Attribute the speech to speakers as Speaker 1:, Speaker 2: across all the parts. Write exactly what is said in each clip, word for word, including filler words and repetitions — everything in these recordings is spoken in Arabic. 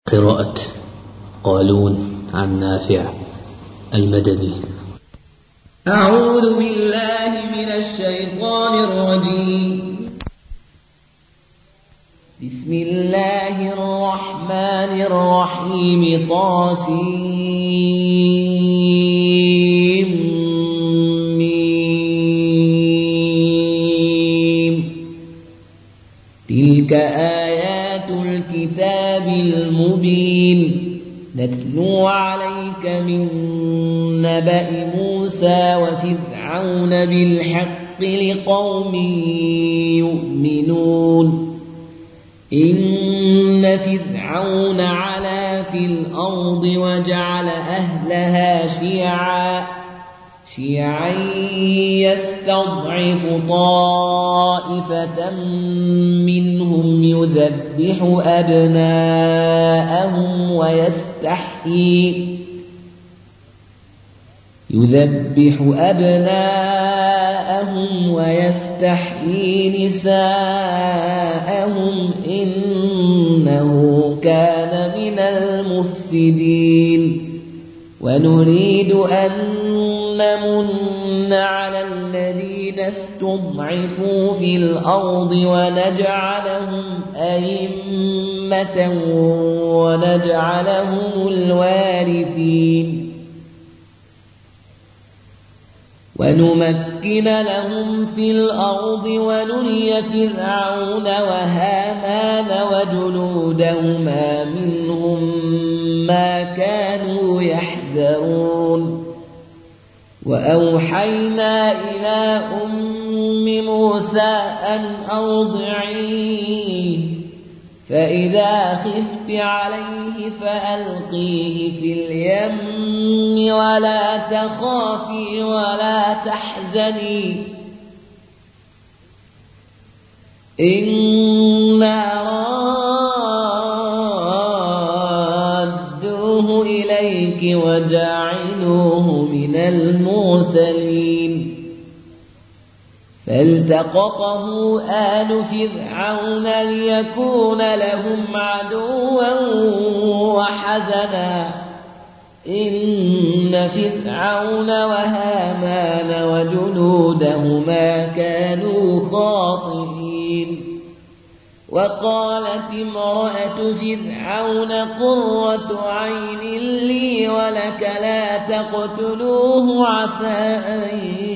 Speaker 1: قراءة قالون عن نافع المدني.
Speaker 2: أعوذ بالله من الشيطان الرجيم. بسم الله الرحمن الرحيم. طاسيم ميم. تلك آيات الكتاب المبين. نتلو عليك من نبأ موسى وفرعون بالحق لقوم يؤمنون. إن فرعون علا في الأرض وجعل أهلها شيعا شيعا يستضعف طائفة منهم يذبح أبناءهم ويستحيي يذبح أبناءهم ويستحيي نساءهم إنه كان من المفسدين. ونريد أن نمن على الذين استضعفوا في الأرض ونجعلهم أئمة ونجعلهم الوارثين. ونمكن لهم في الأرض ونري فرعون وهامان وجنودهما منهم ما كانوا يحذرون. وأوحينا إلى أم موسى أن أرضعيه فإذا خفت عليه فألقيه في اليم ولا تخافي ولا تحزني إنا رادوه إليك وجاعلوه من المرسلين. فالتقطه آل فرعون ليكون لهم عدوا وحزنا إن فرعون وهامان وجنودهما كانوا خاطئين. وقالت امرأة فرعون قرة عين لي ولك لا تقتلوه عسى أن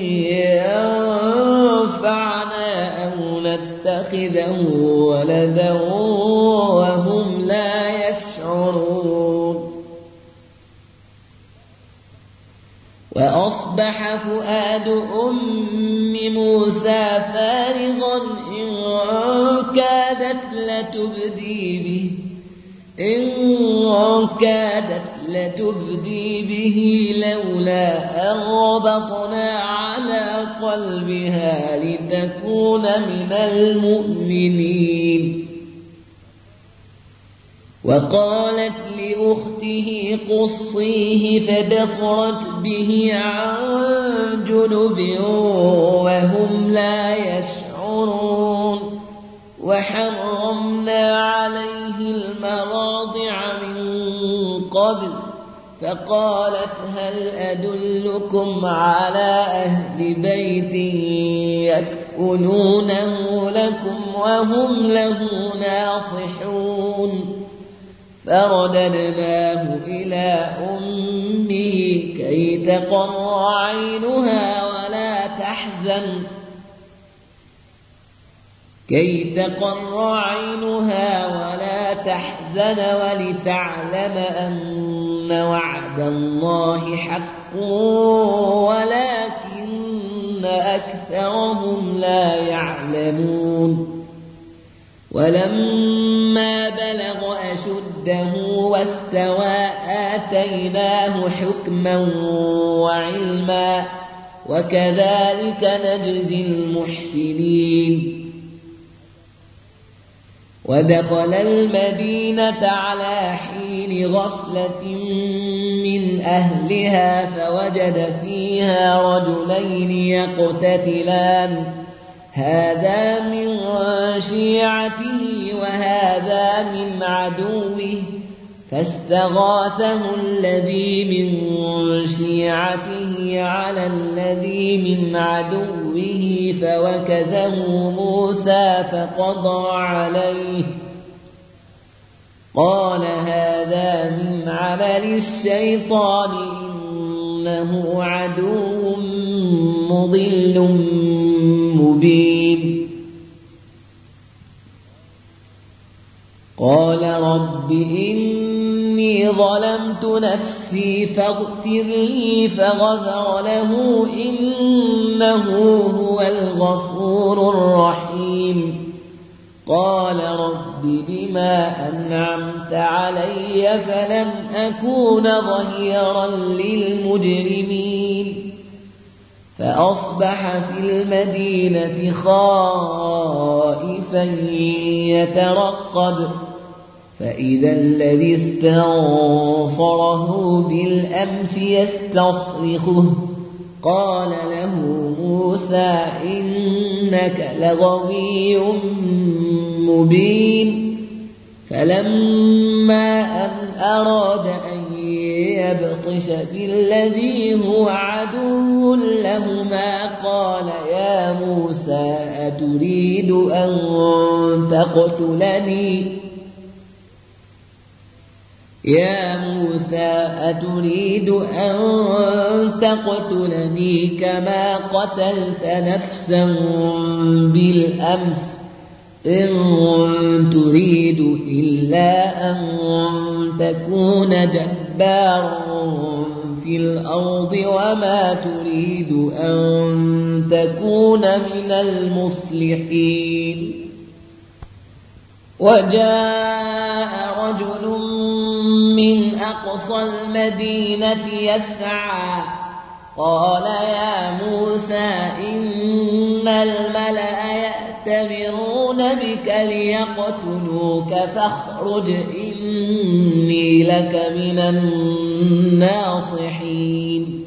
Speaker 2: ينفعنا أو نتخذه ولدا وهم لا يشعرون. وأصبح فؤاد أم موسى فارغا إن كادت لتبدي به إن كادت لتبدي به لولا أن ربطنا على قلبها لتكون من المؤمنين. وقالت لأخته قصيه فبصرت به عن جنب وهم لا يشعرون. وحرمنا عليه المراضع من قبل فقالت هل أدلكم على أهل بيت يكفلونه لكم وهم له ناصحون. فرددناه إلى أمه كي تقر عينها ولا تحزن كي تقر عينها ولا تحزن ولتعلم أن وعد الله حق ولكن أكثرهم لا يعلمون. ولما بلغ أشده واستوى آتيناه حكما وعلما وكذلك نجزي المحسنين. ودخل المدينة على حين غفلة من أهلها فوجد فيها رجلين يقتتلان هذا من شيعته وهذا من عدوه فاستغاثه الذي من شيعته على الذي من عدوه فوكزه موسى فقضى عليه قال هذا من عمل الشيطان إنه عدو مضل مبين قال رب إني ظلمت نفسي فاغفر لي فغفر له إنه هو الغفور الرحيم قال رب بما أنعمت علي فلن أكون ظهيرا للمجرمين فأصبح في المدينة خائفا يترقب فإذا الذي استنصره بالأمس يستصرخه قال له موسى إنك لغوي مبين فلما أن أراد أن يبطش بالذي هو عدو لهما قال يا موسى أتريد أن تقتلني يا موسى أتريد أن تقتلني كما قتلت نفسا بالأمس إن تريد إلا أن تكون جبارا في الأرض وما تريد أن تكون من المصلحين وجاء رجل من أقصى المدينة يسعى قال يا موسى إن الملأ يأتمرون بك ليقتلوك فاخرج إني لك من الناصحين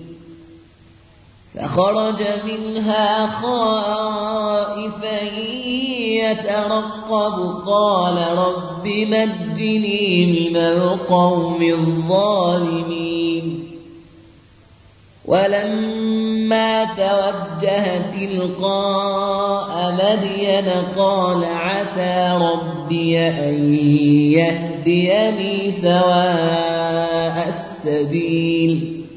Speaker 2: فخرج منها خائفا يترقب قال رب نجني من القوم الظالمين ولما توجه تلقاء مدين قال عسى ربي أن يهديني سواء السبيل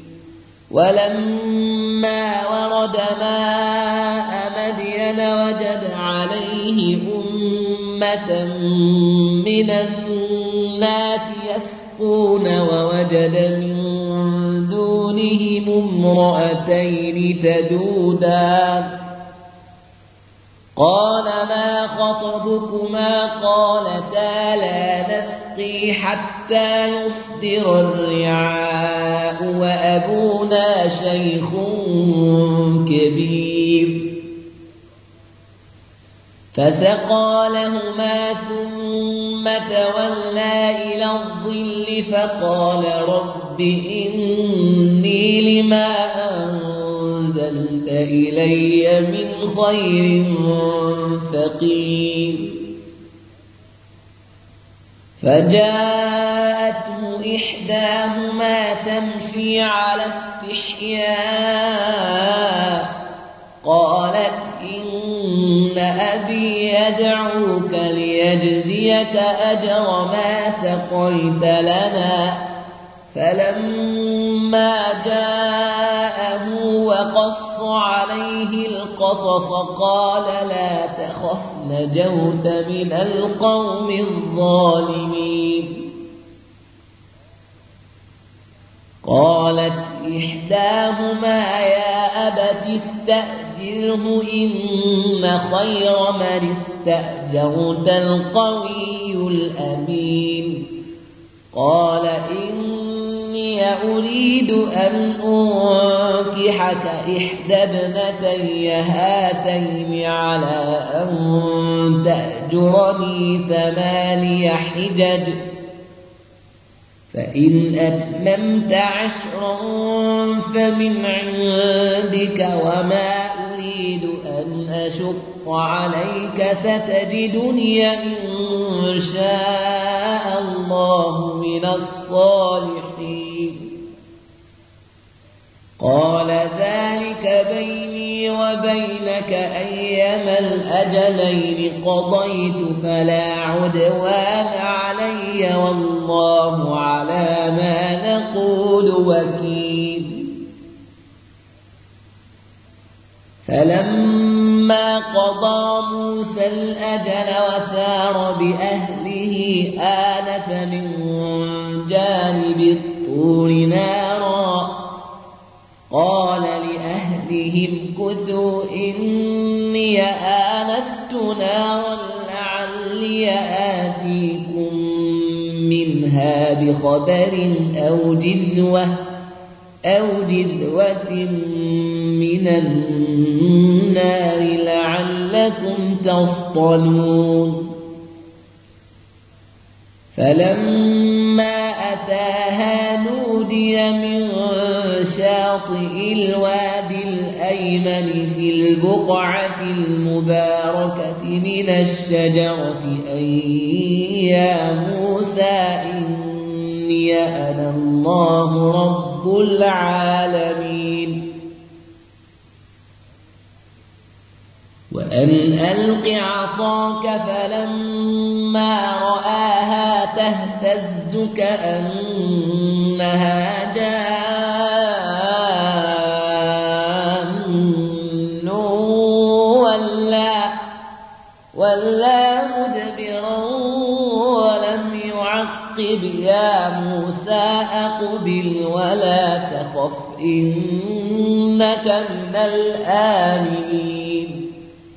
Speaker 2: ولما ورد ماء مدين وجد عليه أمة من الناس يسقون ووجد من دونهم امرأتين تذودان قال ما خطبكما قالتا لا نسقي حتى يصدر الرعاء وأبونا شيخ كبير فسقى لهما ثم تولى إلى الظل فقال رب إني لما أنزلت إلي من خير فقير فجاءته إحداهما تمشي على استحياء قالت إن أبي يدعوك ليجزيك أجر ما سقيت لنا فلما جاءه وقص عليه القصص قال لا تخف نجوت من القوم الظالمين قالت إحداهما يا أبت استأجره إن خير من استأجرت القوي الأمين قال إني أريد أن أنكحك إحدى ابنتي هاتين على أن تأجرني ثماني حجج فإن أتممت عشرا فمن عندك وما أريد أن أشق عليك ستجدني إن شاء الله الله من الصالحين قال ذلك بيني وبينك أيما الأجلين قضيت فلا عدوان علي والله على ما نقول وكيل فلما قضى موسى الأجل وسار بأهله آنس من جانب الطور نارا قال لأهلهم كثوا إني آنست نارا لعلي آتيكم منها بخبر أو جذوة أو جذوة من النار لعلكم تصطلون فلما أتاها نودي من شاطئ الوادي الأيمن في البقعة المباركة من الشجرة أن يا موسى إني أنا الله رب العالمين وأن ألق عصاك فلما رآها تهتز كأنها جان ولا, ولا مدبرا ولم يعقب يا موسى أقبل ولا تخف إنك من الآمنين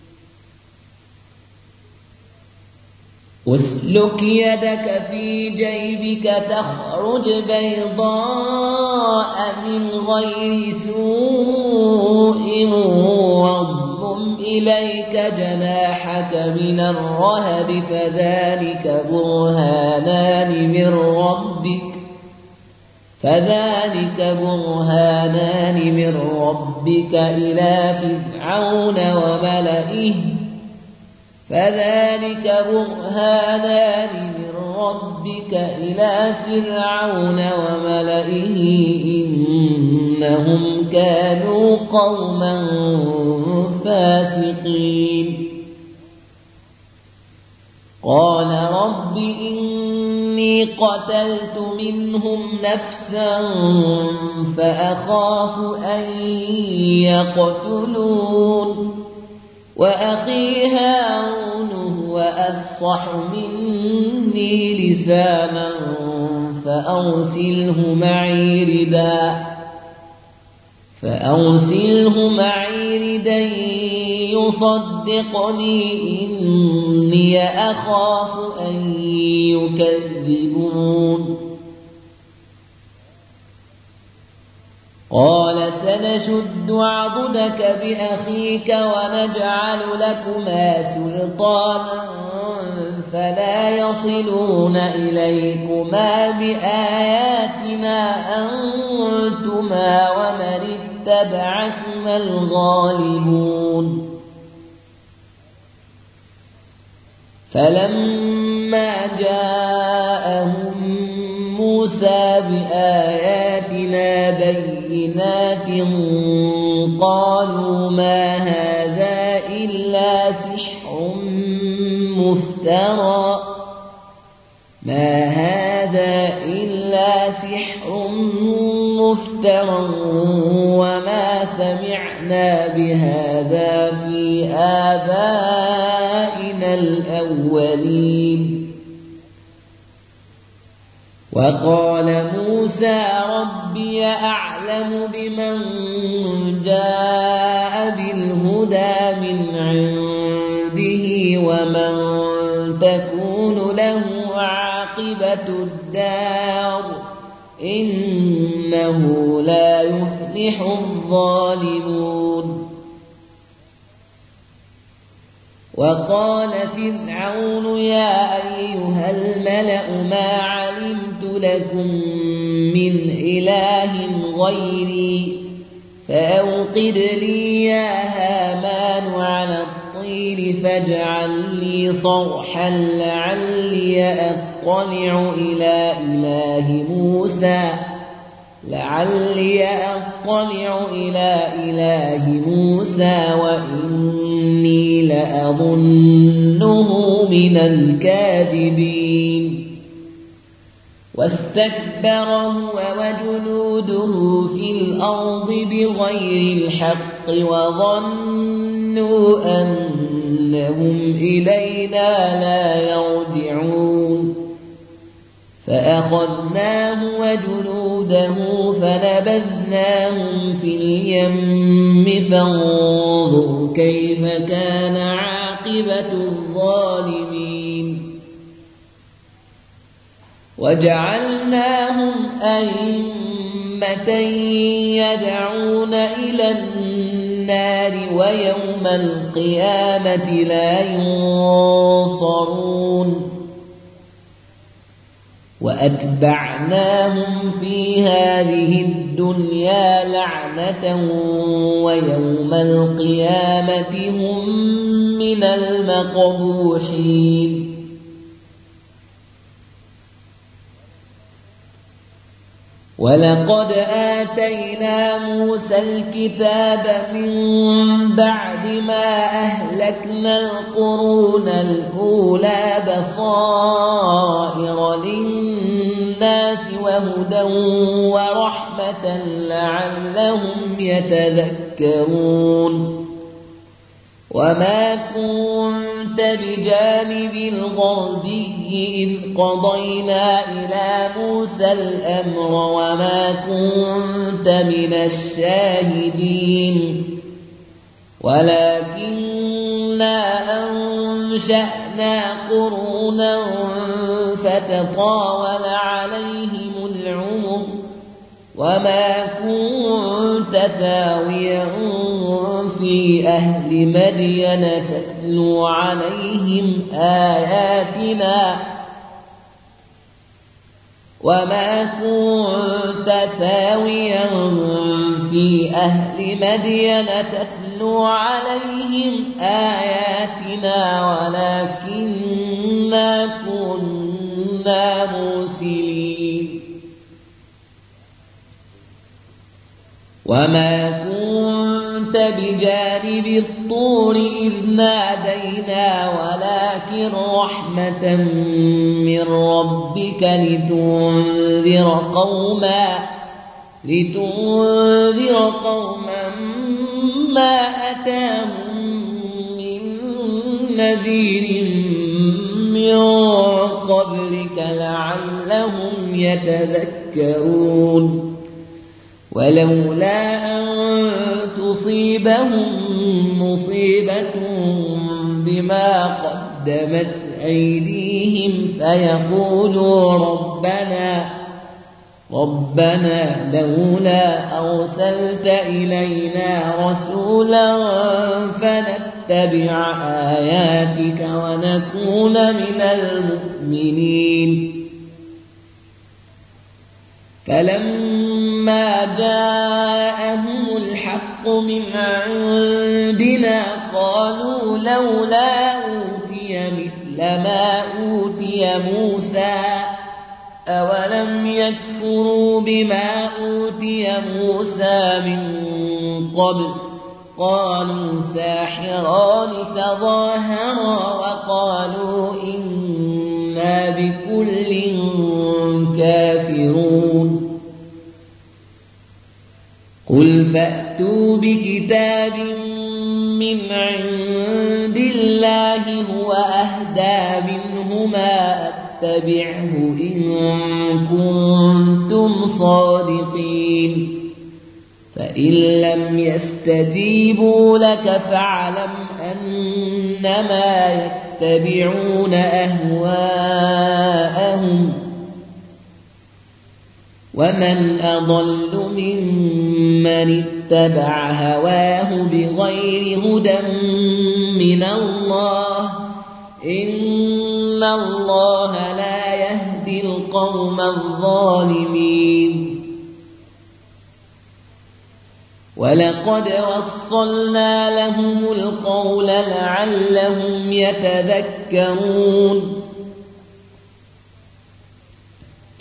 Speaker 2: أسلك يدك في جيبك تخرج بيضاء من غير سوء واضم إليك جناحك من الرهب فذلك برهانان من ربك فذلك برهانان من ربك إلى فرعون وملئه فذلك برهانان من ربك إلى فرعون وملئه إنهم كانوا قوما فاسقين قال رب إني قتلت منهم نفسا فأخاف أن يقتلون وأخي هارون هو أفصح مني لسانا فأرسله معي ردا فأرسله معي ردا يصدقني إني أخاف أن يكذبون قال سنشد عضدك بأخيك ونجعل لكما سلطانا فلا يصلون إليكما بآياتنا أنتما ومن اتبعكما الغالبون فلما جاءهم موسى بآياتنا بينات قالوا ما هذا إلا سحر مفترى ما هذا إلا سحر مفترى وما سمعنا بهذا في آبائنا الأولين وقال موسى ربي أعلم بمن جاء بالهدى من عنده ومن تكون له عاقبة الدار إنه لا يفلح الظالمون وقال فرعون يا أيها الملأ ما علمت لكم من إله غيري فأوقد لي يا هامان على الطين فاجعل لي صرحا لعلي أطلع أطلع إلى إله موسى لعلي أطلع إلى إله موسى وإني لأظنه من الكاذبين واستكبر هو وجنوده في الأرض بغير الحق وظنوا أنهم إلينا لا يرجعون فأخذناه وجنوده فنبذناهم في اليم فانظر كيف كان عاقبة الظالمين وجعلناهم أئمة يدعون إلى النار ويوم القيامة لا ينصرون وأتبعناهم في هذه الدنيا لعنة ويوم القيامة هم من المقبوحين ولقد آتينا موسى الكتاب من بعد ما أهلكنا القرون الأولى بصائر للناس وهدى ورحمة لعلهم يتذكرون وما كنت بجانب الغربي إذ قضينا إلى موسى الأمر وما كنت من الشاهدين ولكننا أنشأنا قرونا فتطاول عليهم العمر وما كنت ثاويا في أهل مدين تتلو عليهم آياتنا وما كنت ثاويا في أهل مدين تتلو عليهم آياتنا ولكننا كنا مرسلين وما كنت بجانب الطور إذ نادينا ولكن رحمة من ربك لتنذر قوما لتنذر قوما ما أتاهم من نذير من قبلك لعلهم يتذكرون ولولا أن تصيبهم مصيبة بما قدمت أيديهم فيقولوا ربنا ربنا لولا أرسلت إلينا رسولا فنتبع آياتك ونكون من المؤمنين فلما جاءهم الحق من عندنا قالوا لولا أوتي مثل ما أوتي موسى أولم يكفروا بما أوتي موسى من قبل قالوا ساحران تظاهرا وقالوا إنا بكل كافرون قل فأتوا بكتاب من عند الله هو أهدى منهما اتبعه إن كنتم صادقين فإن لم يستجيبوا لك فاعلم أنما يتبعون أهواءهم ومن أضل ممن اتبع هواه بغير هدى من الله إن الله لا يهدي القوم الظالمين ولقد وصلنا لهم القول لعلهم يتذكرون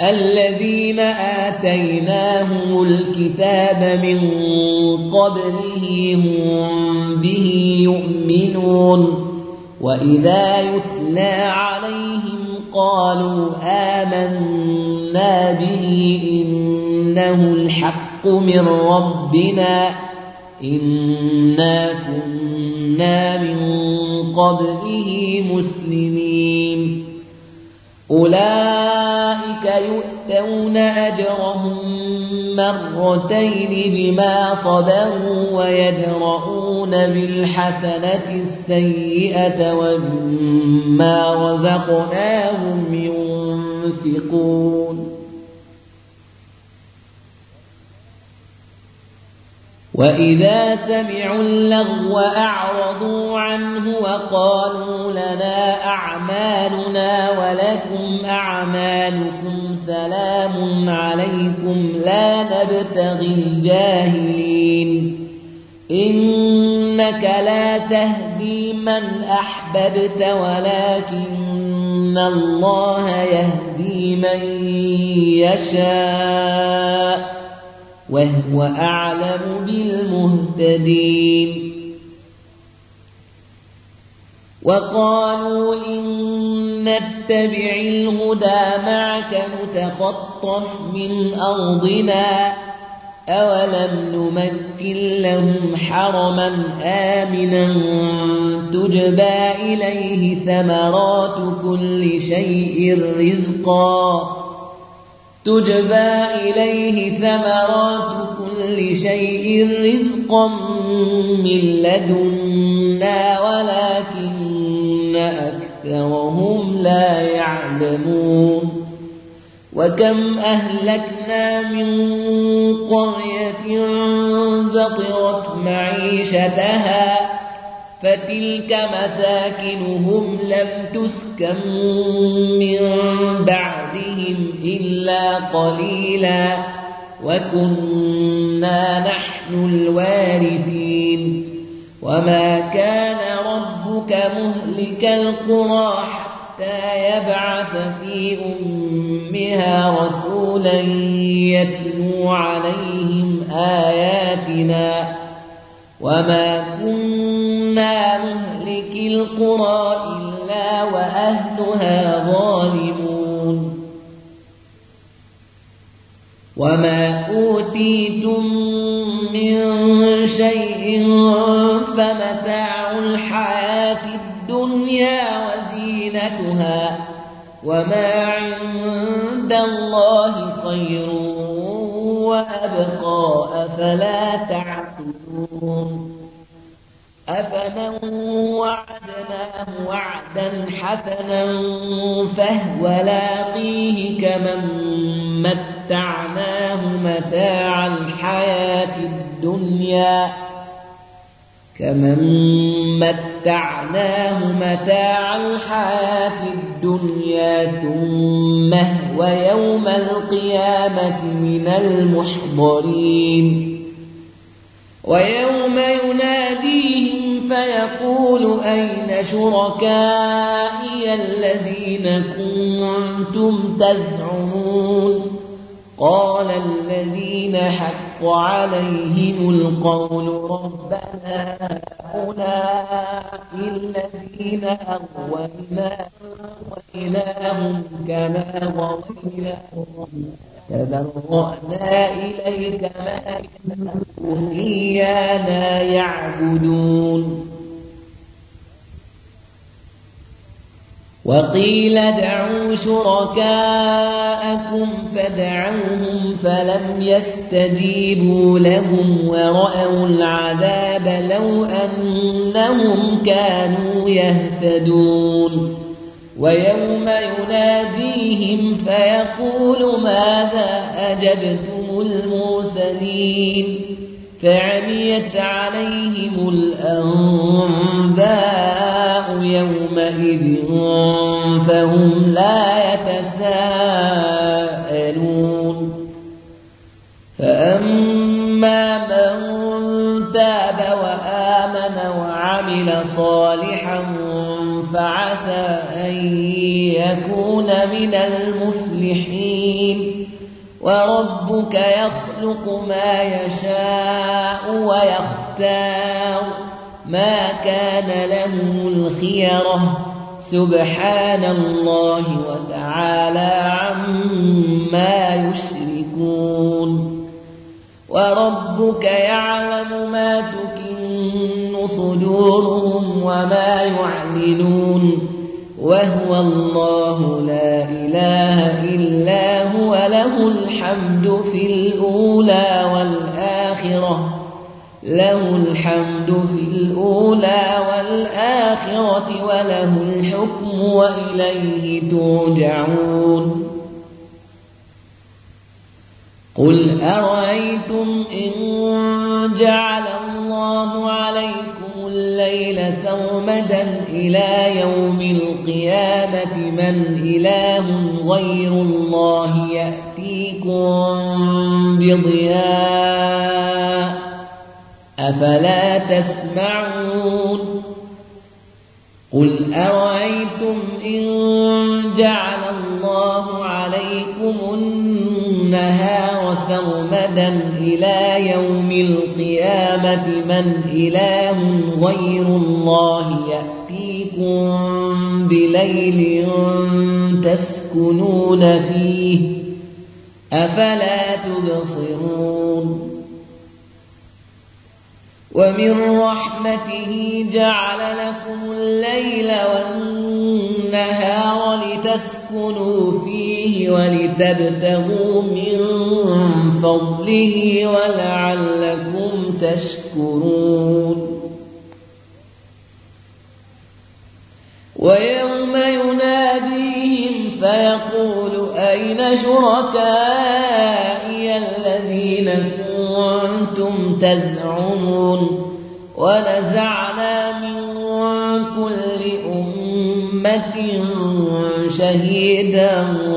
Speaker 2: الذين آتيناهم الكتاب من قبله هم به يؤمنون وإذا يتلى عليهم قالوا آمنا به إنه الحق من ربنا إنا كنا من قبله مسلمين أولئك يؤتون أجرهم مرتين بما صبروا ويدرؤون بالحسنة السيئة ومما رزقناهم ينفقون وإذا سمعوا اللغو أعرضوا عنه وقالوا لنا أعمالنا ولكم أعمالكم سلام عليكم لا نبتغي الجاهلين إنك لا تهدي من أحببت ولكن الله يهدي من يشاء وهو أعلم بالمهتدين وقالوا إن نتبع الهدى معك نتخطف من أرضنا أولم نمكن لهم حرما آمنا تجبى إليه ثمرات كل شيء رزقا تجبى إليه ثمرات كل شيء رزقا من لدنا ولكن أكثرهم لا يعلمون وكم أهلكنا من قرية بطرت معيشتها فتلك مساكنهم لم تسكن من بعدهم إلا قليلا وكنا نحن الوارثين وما كان ربك مهلك القرى حتى يبعث في أمها رسولا يتلو عليهم آياتنا وما كنا مهلك القرى إلا وأهلها ظالمون وما أوتيتم من شيء فمتاع الحياة الدنيا وزينتها وما عند الله خير وأبقى أفلا تعقلون أفمن وعدناه وعدا حسنا فهو لاقيه كمن متعناه متاع الحياة الدنيا كمن متعناه متاع الحياة الدنيا ثم هو يوم القيامة من المحضرين ويوم يناديهم فيقول أين شركائي الذين كنتم تزعمون قال الذين حق عليهم القول ربنا هؤلاء الذين أغوينا وإلههم كما غويناهم تبرأنا إليك ما كانوا إيانا يعبدون وقيل ادعوا شركاءكم فدعوهم فلم يستجيبوا لهم ورأوا العذاب لو أنهم كانوا يهتدون ويوم يناديهم فيقول ماذا أجبتم المرسلين فعميت عليهم الأنباء يومئذ فهم لا يتساءلون فأما من تاب وآمن وعمل صالحا فعسى أن يكون من المفلحين وربك يخلق ما يشاء ويختار ما كان لهم الخيرة سبحان الله وتعالى عما يشركون وربك يعلم ما تكن صدورهم وما يعلنون وهو الله لا إله إلا هو له الحمد في الأولى والآخرة له الحمد في الأولى والآخرة وله الحكم وإليه ترجعون قل أرأيتم إن جعل الله عليكم الليل سرمدا إلى يوم القيامة من إله غير الله يأتيكم بضياء أفلا تسمعون قل أرأيتم إن جعل الله عليكم النهار سرمدا إلى يوم القيامة من إله غير الله يأتيكم بليل تسكنون فيه أفلا تبصرون ومن رحمته جعل لكم الليل والنهار لتسكنوا فيه ولتبتغوا من فضله ولعلكم تشكرون ويوم يناديهم فيقول أين شركائي الذين كنتم تزعمون ونزعنا من كل أمة شهيدا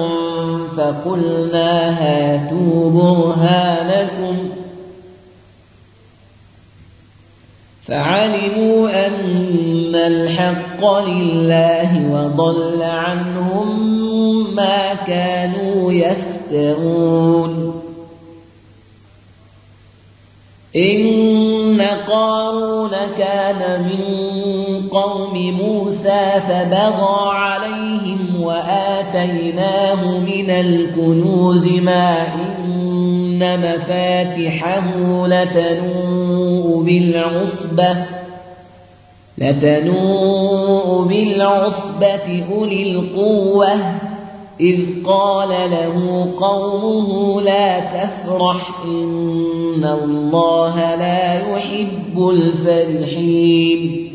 Speaker 2: فقلنا هاتوا برهانكم فعلموا أن الحق لله وضل عنهم ما كانوا يفترون إن قارون كان من قوم موسى فبغى عليهم وآتيناه من الكنوز ما إن مفاتحه لتنوء بالعصبة لتنوء بالعصبة أولي القوة إذ قال له قومه لا تفرح إن الله لا يحب الفرحين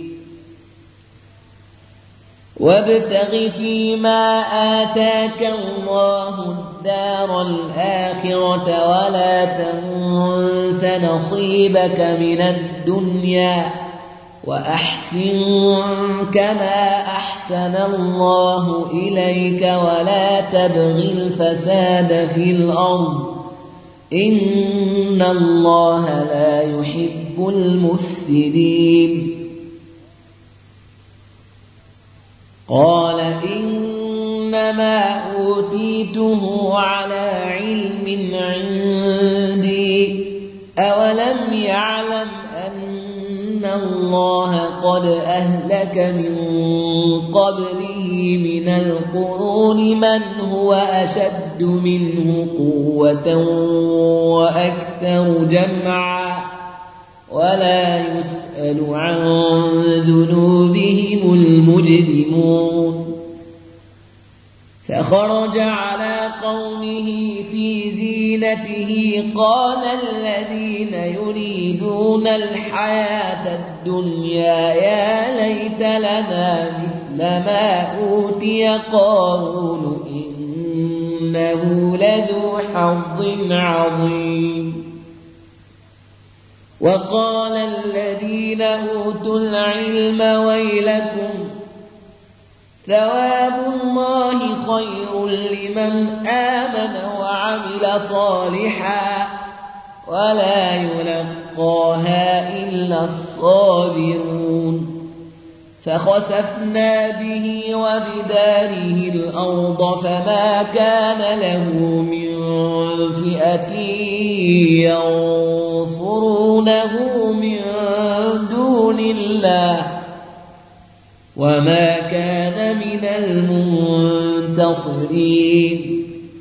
Speaker 2: وابتغ فيما آتاك الله الدار الآخرة ولا تنس نصيبك من الدنيا وأحسن كما أحسن الله إليك ولا تبغ الفساد في الأرض إن الله لا يحب المفسدين قال إنما أوتيته على علم عندي أولم يعلم أن الله قد أهلك من قبله من القرون من هو أشد منه قوة وأكثر جمعا ولا يسأل عن ذنوبهم المجرمون فخرج على قومه في زينته قال الذين يريدون الحياة الدنيا يا ليت لنا مثل ما أوتي قارون إنه لذو حظ عظيم وقال الذين أوتوا العلم ويلكم ثواب الله خير لمن آمن وعمل صالحا ولا يلقاها إلا الصابرون فخسفنا به وبداره الأرض فما كان له من فئة ينصرونه من دون الله وما كان من المنتصرين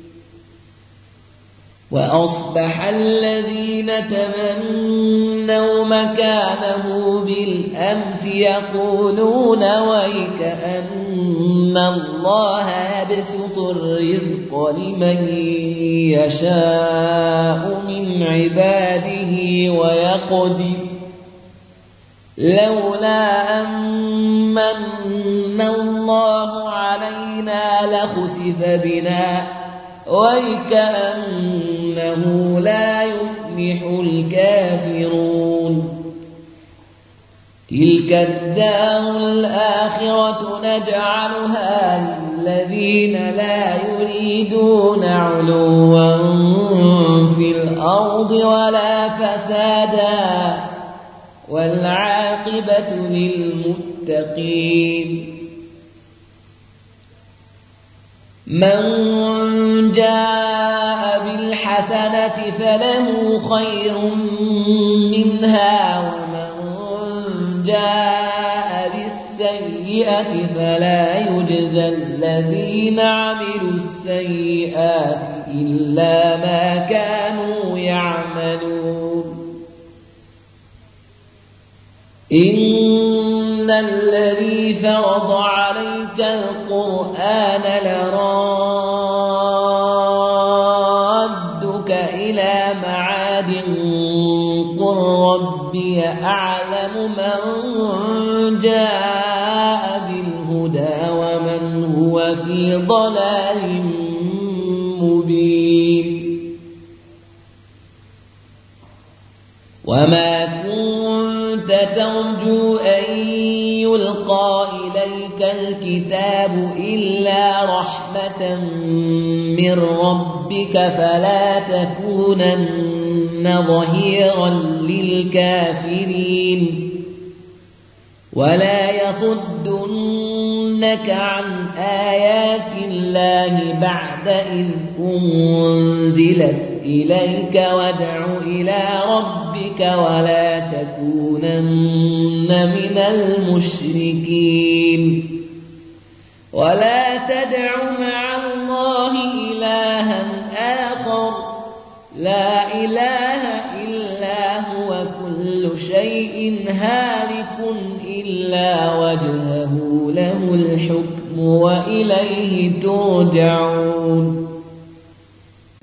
Speaker 2: وأصبح الذين تمنوا مكانه بالأمس يقولون ويكأن الله يبسط الرزق لمن يشاء من عباده ويقدر لولا أمن الله علينا لخسف بنا ويكأنه لا يفلح الكافرون تلك الدار الآخرة نجعلها للذين لا يريدون علوا في الأرض ولا فسادا والعاقبة للمتقين من جاء بالحسنة فله خير منها ومن جاء بالسيئة فلا يجزى الذين عملوا السيئات إلا ما كانوا يعملون إن الذي فرض عليك القرآن لرادك إلى معاد قل ربي أعلم من جاء بالهدى ومن هو في ضلال مبين وما كنت ترجو أن يلقى إليك الكتاب إلا رحمة من ربك فلا تكونن ظهيرا للكافرين ولا يصدنك عن آيات الله بعد إذ أنزلت إليك وادع إلى ربك ولا تكونن من المشركين ولا تدع مع الله إلها آخر لا إله إلا هو كل شيء هالك إلا وجهه له الحكم وإليه ترجعون